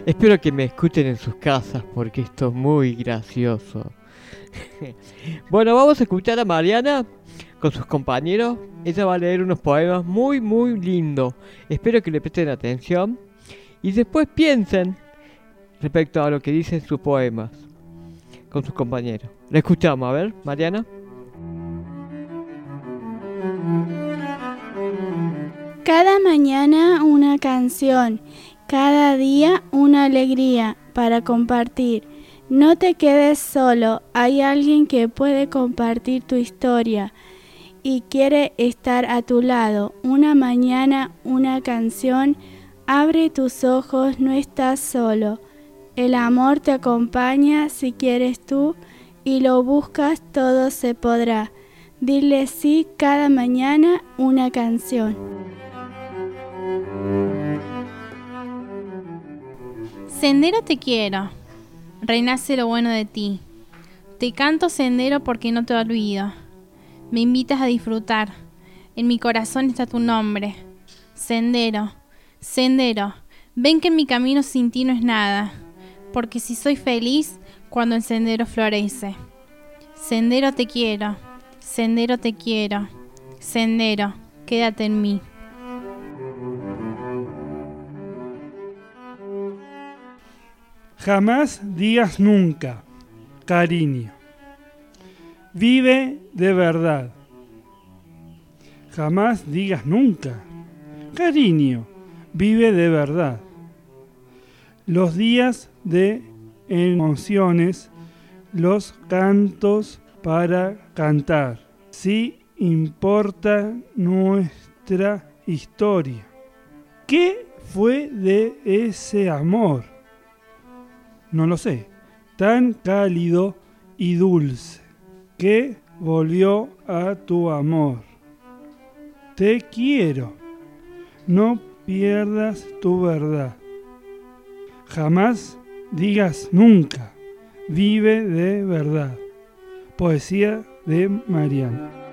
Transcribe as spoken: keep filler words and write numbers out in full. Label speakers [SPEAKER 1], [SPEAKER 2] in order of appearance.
[SPEAKER 1] Espero que me escuchen en sus casas porque esto es muy gracioso. Bueno, vamos a escuchar a Mariana con sus compañeros. Ella va a leer unos poemas muy muy lindos. Espero que le presten atención y después piensen respecto a lo que dicen sus poemas con sus compañeros. La escuchamos, a ver, Mariana.
[SPEAKER 2] Cada mañana una canción, cada día una alegría para compartir. No te quedes solo, hay alguien que puede compartir tu historia y quiere estar a tu lado. Una mañana, una canción, abre tus ojos, no estás solo. El amor te acompaña si quieres tú y lo buscas, todo se podrá. Dile sí cada mañana una canción.
[SPEAKER 3] Sendero te quiero, renace lo bueno de ti. Te canto sendero porque no te olvido. Me invitas a disfrutar, en mi corazón está tu nombre. Sendero, sendero, ven que en mi camino sin ti no es nada, porque si soy feliz cuando el sendero florece. Sendero te quiero, sendero te quiero, sendero, quédate en mí.
[SPEAKER 4] Jamás digas nunca, cariño. Vive de verdad. Jamás digas nunca, cariño. Vive de verdad. Los días de emociones, los cantos para cantar. Sí importa nuestra historia. ¿Qué fue de ese amor? No lo sé, tan cálido y dulce, que volvió a tu amor. Te quiero, no pierdas tu verdad. Jamás digas nunca, vive de verdad. Poesía de Mariana.